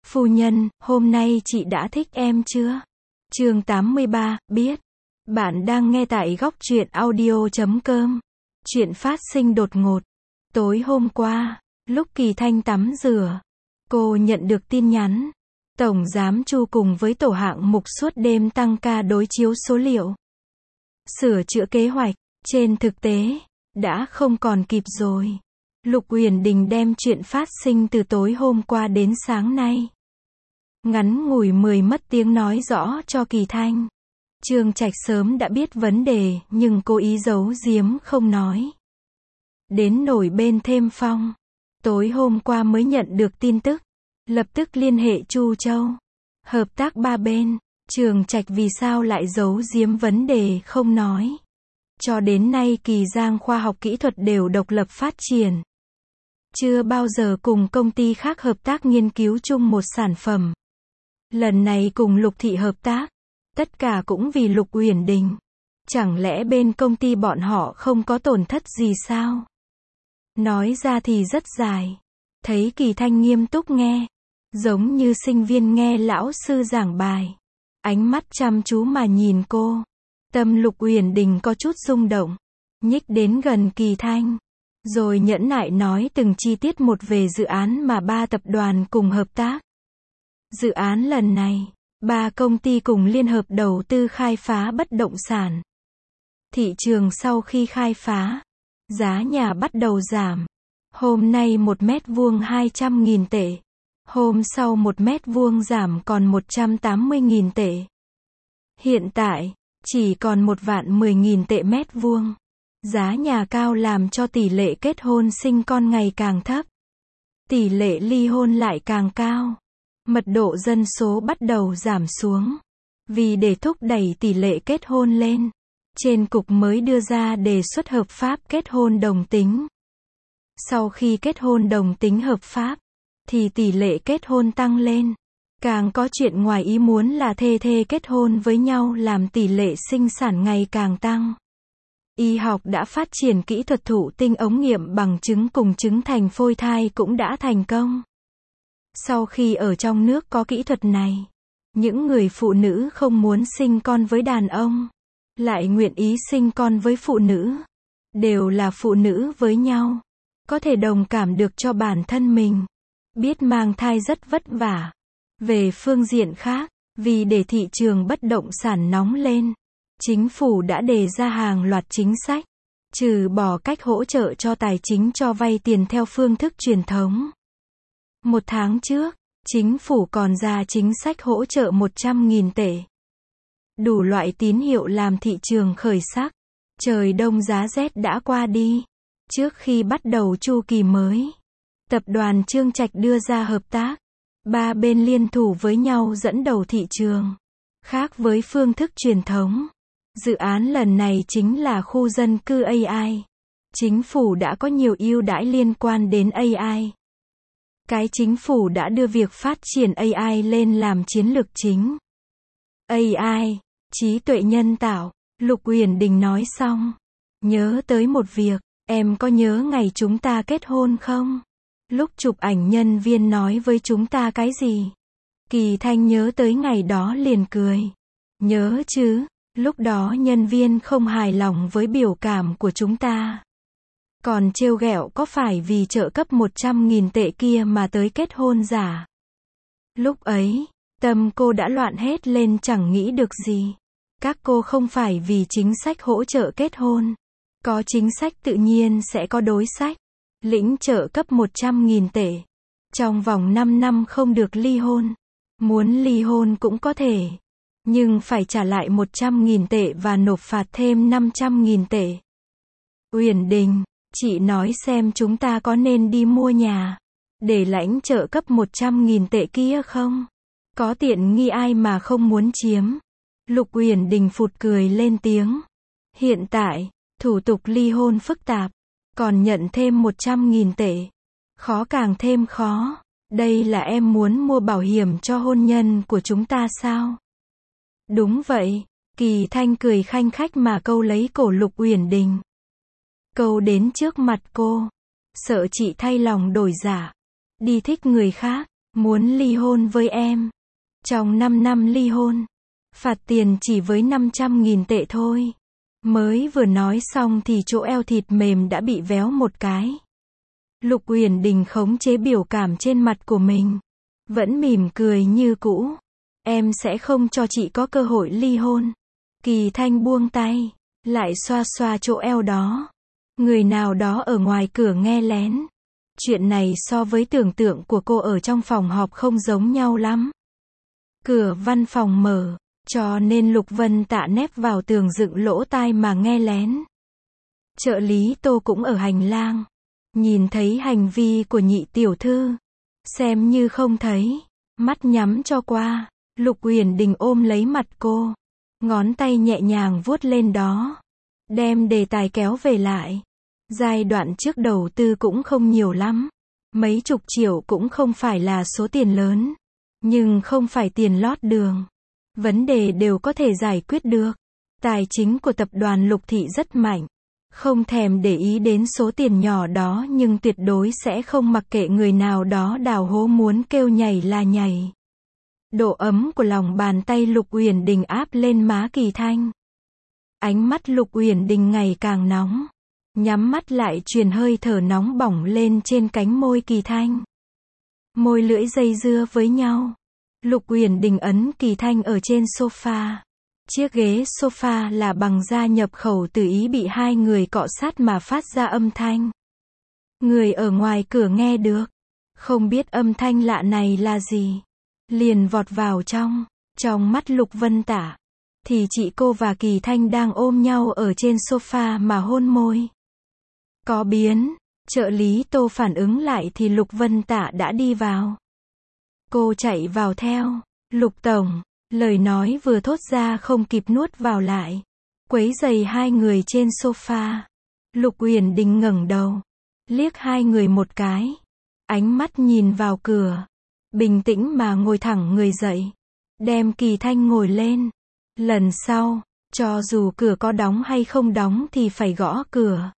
Phu nhân, hôm nay chị đã thích em chưa? Chương 83, biết. Bạn đang nghe tại góc truyện audio.com. Chuyện phát sinh đột ngột. Tối hôm qua, lúc Kỳ Thanh tắm rửa, cô nhận được tin nhắn. Tổng giám Chu cùng với tổ hạng mục suốt đêm tăng ca đối chiếu số liệu, sửa chữa kế hoạch. Trên thực tế, đã không còn kịp rồi. Lục Uyển Đình đem chuyện phát sinh từ tối hôm qua đến sáng nay, ngắn ngủi 10 mất tiếng nói rõ cho Kỳ Thanh. Trương Trạch sớm đã biết vấn đề, nhưng cố ý giấu giếm không nói. Đến nổi bên Thêm Phong, tối hôm qua mới nhận được tin tức, lập tức liên hệ Chu Châu. Hợp tác ba bên, Trương Trạch vì sao lại giấu giếm vấn đề không nói. Cho đến nay Kỳ Giang khoa học kỹ thuật đều độc lập phát triển, chưa bao giờ cùng công ty khác hợp tác nghiên cứu chung một sản phẩm. Lần này cùng Lục Thị hợp tác, tất cả cũng vì Lục Uyển Đình. Chẳng lẽ bên công ty bọn họ không có tổn thất gì sao? Nói ra thì rất dài. Thấy Kỳ Thanh nghiêm túc nghe, giống như sinh viên nghe lão sư giảng bài, ánh mắt chăm chú mà nhìn cô. Tâm Lục Uyển Đình có chút rung động, nhích đến gần Kỳ Thanh, rồi nhẫn nại nói từng chi tiết một về dự án mà ba tập đoàn cùng hợp tác. Dự án lần này, ba công ty cùng liên hợp đầu tư khai phá bất động sản. Thị trường sau khi khai phá, giá nhà bắt đầu giảm. Hôm nay 1 mét vuông 200.000 tệ. Hôm sau 1 mét vuông giảm còn 180.000 tệ. Hiện tại, chỉ còn 1.010.000 tệ mét vuông. Giá nhà cao làm cho tỷ lệ kết hôn sinh con ngày càng thấp. Tỷ lệ ly hôn lại càng cao. Mật độ dân số bắt đầu giảm xuống. Vì để thúc đẩy tỷ lệ kết hôn lên, trên cục mới đưa ra đề xuất hợp pháp kết hôn đồng tính. Sau khi kết hôn đồng tính hợp pháp, thì tỷ lệ kết hôn tăng lên. Càng có chuyện ngoài ý muốn là thê thê kết hôn với nhau làm tỷ lệ sinh sản ngày càng tăng. Y học đã phát triển kỹ thuật thụ tinh ống nghiệm bằng trứng cùng trứng thành phôi thai cũng đã thành công. Sau khi ở trong nước có kỹ thuật này, những người phụ nữ không muốn sinh con với đàn ông, lại nguyện ý sinh con với phụ nữ, đều là phụ nữ với nhau, có thể đồng cảm được cho bản thân mình, biết mang thai rất vất vả. Về phương diện khác, vì để thị trường bất động sản nóng lên, chính phủ đã đề ra hàng loạt chính sách, trừ bỏ cách hỗ trợ cho tài chính cho vay tiền theo phương thức truyền thống. 1 tháng trước, chính phủ còn ra chính sách hỗ trợ 100.000 tệ. Đủ loại tín hiệu làm thị trường khởi sắc. Trời đông giá rét đã qua đi. Trước khi bắt đầu chu kỳ mới, tập đoàn Trương Trạch đưa ra hợp tác. Ba bên liên thủ với nhau dẫn đầu thị trường. Khác với phương thức truyền thống, dự án lần này chính là khu dân cư AI. Chính phủ đã có nhiều ưu đãi liên quan đến AI. Cái chính phủ đã đưa việc phát triển AI lên làm chiến lược chính. AI, trí tuệ nhân tạo, Lục Uyển Đình nói xong. Nhớ tới một việc, em có nhớ ngày chúng ta kết hôn không? Lúc chụp ảnh nhân viên nói với chúng ta cái gì? Kỳ Thanh nhớ tới ngày đó liền cười. Nhớ chứ, lúc đó nhân viên không hài lòng với biểu cảm của chúng ta. Còn trêu ghẹo có phải vì trợ cấp 100.000 tệ kia mà tới kết hôn giả. Lúc ấy, tâm cô đã loạn hết lên chẳng nghĩ được gì. Các cô không phải vì chính sách hỗ trợ kết hôn. Có chính sách tự nhiên sẽ có đối sách. Lĩnh trợ cấp 100.000 tệ. Trong vòng 5 năm không được ly hôn. Muốn ly hôn cũng có thể. Nhưng phải trả lại 100.000 tệ và nộp phạt thêm 500.000 tệ. Uyển Đình, chị nói xem chúng ta có nên đi mua nhà để lãnh trợ cấp 100.000 tệ kia không? Có tiện nghi ai mà không muốn chiếm? Lục Uyển Đình phụt cười lên tiếng. Hiện tại, thủ tục ly hôn phức tạp, còn nhận thêm 100.000 tệ. Khó càng thêm khó. Đây là em muốn mua bảo hiểm cho hôn nhân của chúng ta sao? Đúng vậy. Kỳ Thanh cười khanh khách mà câu lấy cổ Lục Uyển Đình. Câu đến trước mặt cô. Sợ chị thay lòng đổi dạ, đi thích người khác. muốn ly hôn với em. Trong 5 năm ly hôn, phạt tiền chỉ với 500.000 tệ thôi. Mới vừa nói xong thì chỗ eo thịt mềm đã bị véo một cái. Lục Uyển Đình khống chế biểu cảm trên mặt của mình, vẫn mỉm cười như cũ. Em sẽ không cho chị có cơ hội ly hôn. Kỳ Thanh buông tay, lại xoa xoa chỗ eo đó. Người nào đó ở ngoài cửa nghe lén. Chuyện này so với tưởng tượng của cô ở trong phòng họp không giống nhau lắm. Cửa văn phòng mở, cho nên Lục Vân Tạ nép vào tường dựng lỗ tai mà nghe lén. Trợ lý Tô cũng ở hành lang, nhìn thấy hành vi của nhị tiểu thư, xem như không thấy, mắt nhắm cho qua. Lục Uyển Đình ôm lấy mặt cô, ngón tay nhẹ nhàng vuốt lên đó, đem đề tài kéo về lại. Giai đoạn trước đầu tư cũng không nhiều lắm, mấy chục triệu cũng không phải là số tiền lớn, nhưng không phải tiền lót đường. Vấn đề đều có thể giải quyết được. Tài chính của tập đoàn Lục Thị rất mạnh, không thèm để ý đến số tiền nhỏ đó, nhưng tuyệt đối sẽ không mặc kệ người nào đó đào hố muốn kêu nhảy là nhảy. Độ ấm của lòng bàn tay Lục Uyển Đình áp lên má Kỳ Thanh. Ánh mắt Lục Uyển Đình ngày càng nóng, nhắm mắt lại truyền hơi thở nóng bỏng lên trên cánh môi Kỳ Thanh. Môi lưỡi dây dưa với nhau. Lục Uyển Đình ấn Kỳ Thanh ở trên sofa. Chiếc ghế sofa là bằng da nhập khẩu từ Ý, bị hai người cọ sát mà phát ra âm thanh. Người ở ngoài cửa nghe được, không biết âm thanh lạ này là gì, liền vọt vào trong. Trong mắt Lục Vân Tả, thì chị cô và Kỳ Thanh đang ôm nhau ở trên sofa mà hôn môi. Có biến, trợ lý Tô phản ứng lại thì Lục Vân Tả đã đi vào. Cô chạy vào theo. Lục tổng, lời nói vừa thốt ra không kịp nuốt vào lại, quấy rầy hai người trên sofa. Lục Uyển Đình ngẩng đầu, liếc hai người một cái, ánh mắt nhìn vào cửa, bình tĩnh mà ngồi thẳng người dậy, đem Kỳ Thanh ngồi lên. Lần sau, cho dù cửa có đóng hay không đóng thì phải gõ cửa.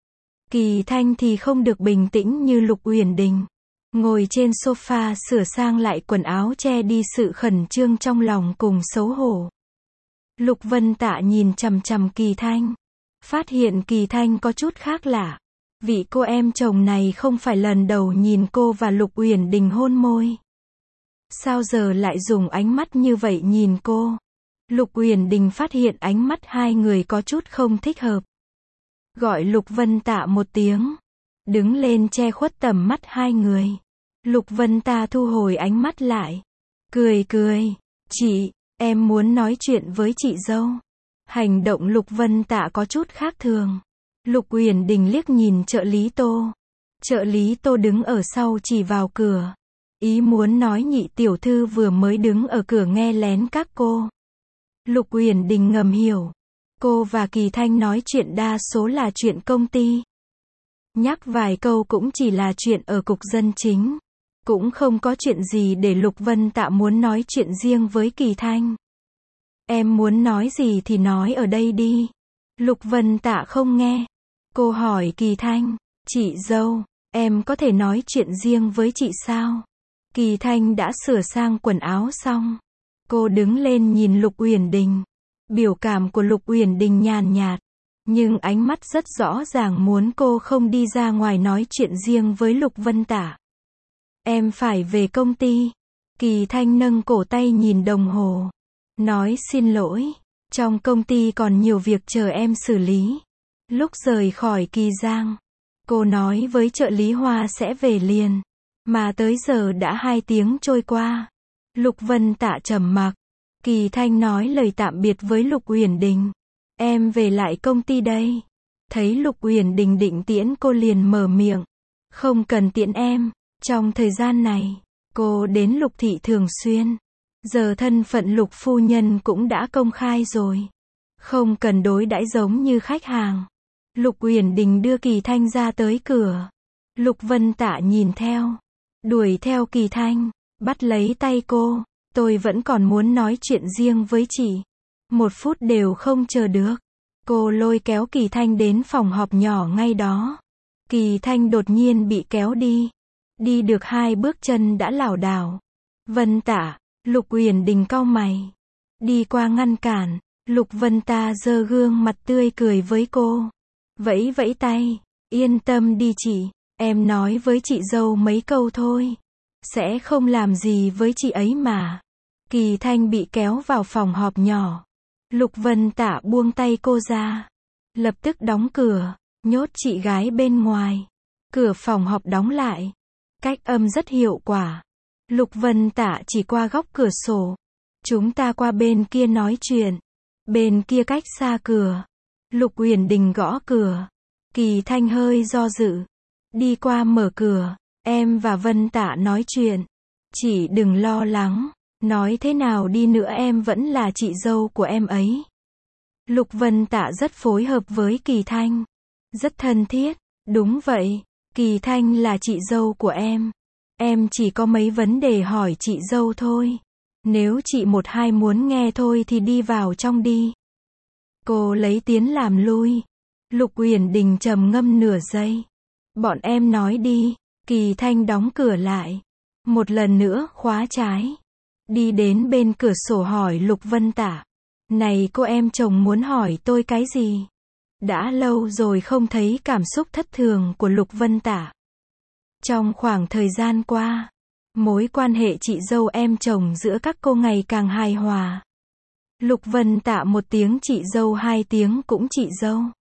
Kỳ Thanh thì không được bình tĩnh như Lục Uyển Đình. Ngồi trên sofa sửa sang lại quần áo, che đi sự khẩn trương trong lòng cùng xấu hổ. Lục Vân Tạ nhìn chằm chằm Kỳ Thanh, phát hiện Kỳ Thanh có chút khác lạ. Vị cô em chồng này không phải lần đầu nhìn cô và Lục Uyển Đình hôn môi. Sao giờ lại dùng ánh mắt như vậy nhìn cô? Lục Uyển Đình phát hiện ánh mắt hai người có chút không thích hợp. Gọi Lục Vân Tạ một tiếng, đứng lên che khuất tầm mắt hai người. Lục Vân Tạ thu hồi ánh mắt lại, cười cười, chị, em muốn nói chuyện với chị dâu. Hành động Lục Vân Tạ có chút khác thường. Lục Uyển Đình liếc nhìn trợ lý Tô. Trợ lý Tô đứng ở sau chỉ vào cửa, ý muốn nói nhị tiểu thư vừa mới đứng ở cửa nghe lén các cô. Lục Uyển Đình ngầm hiểu, cô và Kỳ Thanh nói chuyện đa số là chuyện công ty. Nhắc vài câu cũng chỉ là chuyện ở cục dân chính. Cũng không có chuyện gì để Lục Vân Tạ muốn nói chuyện riêng với Kỳ Thanh. Em muốn nói gì thì nói ở đây đi. Lục Vân Tạ không nghe. Cô hỏi Kỳ Thanh, chị dâu, em có thể nói chuyện riêng với chị sao? Kỳ Thanh đã sửa sang quần áo xong. Cô đứng lên nhìn Lục Uyển Đình. Biểu cảm của Lục Uyển Đình nhàn nhạt, nhưng ánh mắt rất rõ ràng muốn cô không đi ra ngoài nói chuyện riêng với Lục Vân Tả. Em phải về công ty. Kỳ Thanh nâng cổ tay nhìn đồng hồ, nói xin lỗi, trong công ty còn nhiều việc chờ em xử lý. Lúc rời khỏi Kỳ Giang, cô nói với trợ lý Hoa sẽ về liền, mà tới giờ đã 2 tiếng trôi qua. Lục Vân Tạ trầm mặc. Kỳ Thanh nói lời tạm biệt với Lục Uyển Đình. Em về lại công ty đây. Thấy Lục Uyển Đình định tiễn cô liền mở miệng. Không cần tiễn em. Trong thời gian này, cô đến Lục Thị thường xuyên. Giờ thân phận Lục phu nhân cũng đã công khai rồi. Không cần đối đãi giống như khách hàng. Lục Uyển Đình đưa Kỳ Thanh ra tới cửa. Lục Vân Tạ nhìn theo. Đuổi theo Kỳ Thanh, bắt lấy tay cô. Tôi vẫn còn muốn nói chuyện riêng với chị. 1 phút đều không chờ được. Cô lôi kéo Kỳ Thanh đến phòng họp nhỏ ngay đó. Kỳ Thanh đột nhiên bị kéo đi. Đi được 2 bước chân đã lảo đảo. Vân Tả, Lục Uyển Đình cau mày. Đi qua ngăn cản, Lục Vân Tả giơ gương mặt tươi cười với cô. Vẫy vẫy tay, yên tâm đi chị, em nói với chị dâu mấy câu thôi. Sẽ không làm gì với chị ấy mà. Kỳ Thanh bị kéo vào phòng họp nhỏ. Lục Vân Tả buông tay cô ra. Lập tức đóng cửa, nhốt chị gái bên ngoài. Cửa phòng họp đóng lại. Cách âm rất hiệu quả. Lục Vân Tả chỉ qua góc cửa sổ. Chúng ta qua bên kia nói chuyện. Bên kia cách xa cửa. Lục Uyển Đình gõ cửa. Kỳ Thanh hơi do dự. Đi qua mở cửa. Em và Vân Tả nói chuyện. Chị đừng lo lắng. Nói thế nào đi nữa em vẫn là chị dâu của em ấy. Lục Vân Tả rất phối hợp với Kỳ Thanh. Rất thân thiết. Đúng vậy. Kỳ Thanh là chị dâu của em. Em chỉ có mấy vấn đề hỏi chị dâu thôi. Nếu chị một hai muốn nghe thôi thì đi vào trong đi. Cô lấy tiến làm lui. Lục Uyển Đình trầm ngâm nửa giây. Bọn em nói đi. Kỳ Thanh đóng cửa lại. Một lần nữa khóa trái. Đi đến bên cửa sổ hỏi Lục Vân Tả. Này cô em chồng muốn hỏi tôi cái gì? Đã lâu rồi không thấy cảm xúc thất thường của Lục Vân Tả. Trong khoảng thời gian qua, mối quan hệ chị dâu em chồng giữa các cô ngày càng hài hòa. Lục Vân Tả một tiếng chị dâu, 2 tiếng cũng chị dâu.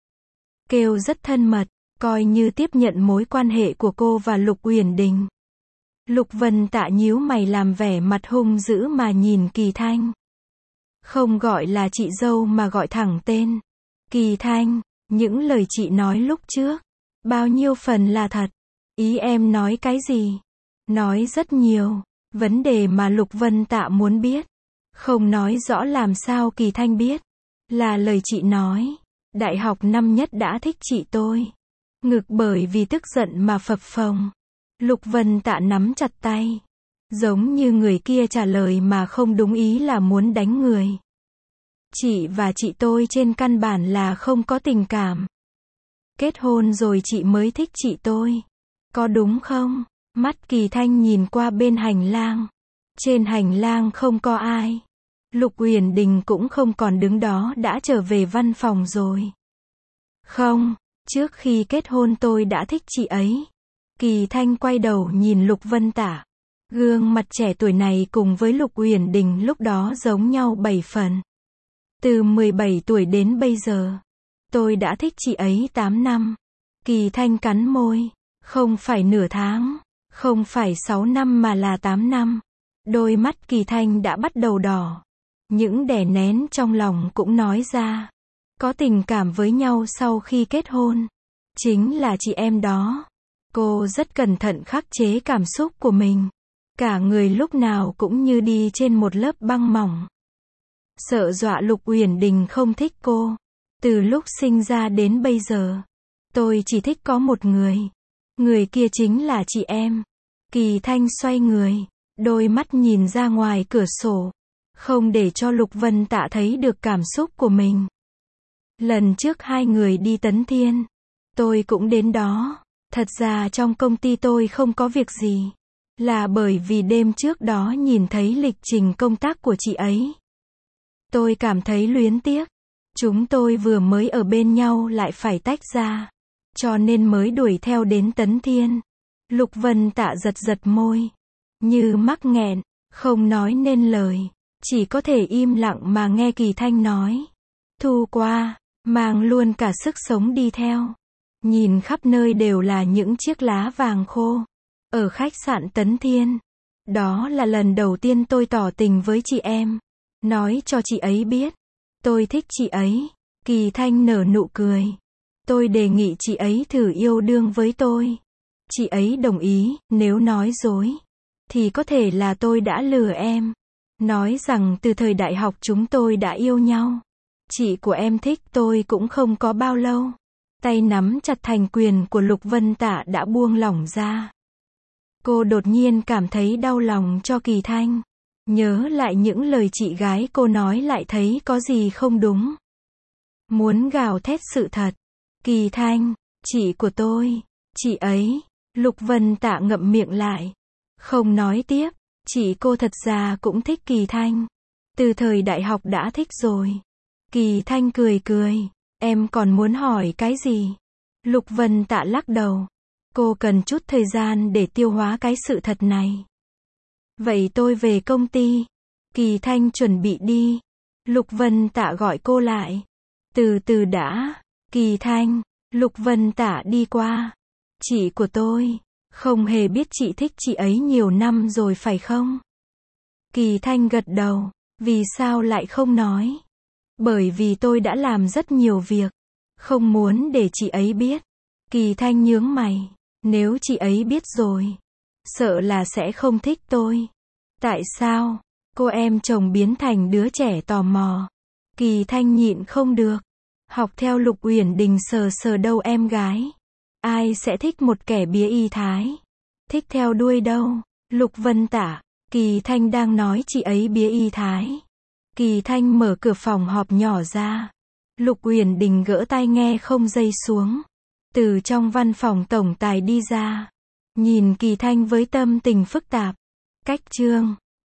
Kêu rất thân mật, coi như tiếp nhận mối quan hệ của cô và Lục Uyển Đình. Lục Vân Tả nhíu mày làm vẻ mặt hung dữ mà nhìn Kỳ Thanh. Không gọi là chị dâu mà gọi thẳng tên. Kỳ Thanh, những lời chị nói lúc trước, bao nhiêu phần là thật? Ý em nói cái gì? Nói rất nhiều. Vấn đề mà Lục Vân Tả muốn biết. Không nói rõ làm sao Kỳ Thanh biết. Là lời chị nói. Đại học năm nhất đã thích chị tôi. Ngực bởi vì tức giận mà phập phồng. Lục Vân Tả nắm chặt tay. Giống như người kia trả lời mà không đúng ý là muốn đánh người. Chị và chị tôi trên căn bản là không có tình cảm. Kết hôn rồi chị mới thích chị tôi. Có đúng không? Mắt Kỳ Thanh nhìn qua bên hành lang. Trên hành lang không có ai. Lục Uyển Đình cũng không còn đứng đó, đã trở về văn phòng rồi. Không, trước khi kết hôn tôi đã thích chị ấy. Kỳ Thanh quay đầu nhìn Lục Vân Tả. Gương mặt trẻ tuổi này cùng với Lục Uyển Đình lúc đó giống nhau 7 phần. Từ 17 tuổi đến bây giờ, tôi đã thích chị ấy 8 năm. Kỳ Thanh cắn môi. Không phải nửa tháng, không phải 6 năm mà là 8 năm. Đôi mắt Kỳ Thanh đã bắt đầu đỏ. Những đè nén trong lòng cũng nói ra. Có tình cảm với nhau sau khi kết hôn. Chính là chị em đó. Cô rất cẩn thận khắc chế cảm xúc của mình. Cả người lúc nào cũng như đi trên một lớp băng mỏng. Sợ dọa Lục Uyển Đình không thích cô. Từ lúc sinh ra đến bây giờ, tôi chỉ thích có một người. Người kia chính là chị em. Kỳ Thanh xoay người, đôi mắt nhìn ra ngoài cửa sổ, không để cho Lục Vân Tả thấy được cảm xúc của mình. Lần trước 2 người đi Tấn Thiên, tôi cũng đến đó. Thật ra trong công ty tôi không có việc gì. Là bởi vì đêm trước đó nhìn thấy lịch trình công tác của chị ấy. Tôi cảm thấy luyến tiếc. Chúng tôi vừa mới ở bên nhau lại phải tách ra. Cho nên mới đuổi theo đến Tấn Thiên. Lục Vân Tả giật giật môi. Như mắc nghẹn, không nói nên lời. Chỉ có thể im lặng mà nghe Kỳ Thanh nói. Thu qua, mang luôn cả sức sống đi theo. Nhìn khắp nơi đều là những chiếc lá vàng khô. Ở khách sạn Tấn Thiên. Đó là lần đầu tiên tôi tỏ tình với chị em. Nói cho chị ấy biết. Tôi thích chị ấy. Kỳ Thanh nở nụ cười. Tôi đề nghị chị ấy thử yêu đương với tôi. Chị ấy đồng ý, nếu nói dối, thì có thể là tôi đã lừa em. Nói rằng từ thời đại học chúng tôi đã yêu nhau. Chị của em thích tôi cũng không có bao lâu. Tay nắm chặt thành quyền của Lục Vân Tả đã buông lỏng ra. Cô đột nhiên cảm thấy đau lòng cho Kỳ Thanh. Nhớ lại những lời chị gái cô nói lại thấy có gì không đúng. Muốn gào thét sự thật. Kỳ Thanh, chị của tôi, chị ấy, Lục Vân Tạ ngậm miệng lại. Không nói tiếp. Chị cô thật ra cũng thích Kỳ Thanh. Từ thời đại học đã thích rồi. Kỳ Thanh cười cười. Em còn muốn hỏi cái gì? Lục Vân Tạ lắc đầu. Cô cần chút thời gian để tiêu hóa cái sự thật này. Vậy tôi về công ty. Kỳ Thanh chuẩn bị đi. Lục Vân Tạ gọi cô lại. Từ từ đã. Kỳ Thanh. Lục Vân Tạ đi qua. Chị của tôi. Không hề biết chị thích chị ấy nhiều năm rồi phải không? Kỳ Thanh gật đầu. Vì sao lại không nói? Bởi vì tôi đã làm rất nhiều việc. Không muốn để chị ấy biết. Kỳ Thanh nhướng mày. Nếu chị ấy biết rồi. Sợ là sẽ không thích tôi. Tại sao? Cô em chồng biến thành đứa trẻ tò mò. Kỳ Thanh nhịn không được. Học theo Lục Uyển Đình sờ sờ đầu em gái. Ai sẽ thích một kẻ bía y thái? Thích theo đuôi đâu? Lục Vân Tạ. Kỳ Thanh đang nói chị ấy bía y thái. Kỳ Thanh mở cửa phòng họp nhỏ ra. Lục Uyển Đình gỡ tai nghe không dây xuống. Từ trong văn phòng tổng tài đi ra. Nhìn Kỳ Thanh với tâm tình phức tạp. Cách chương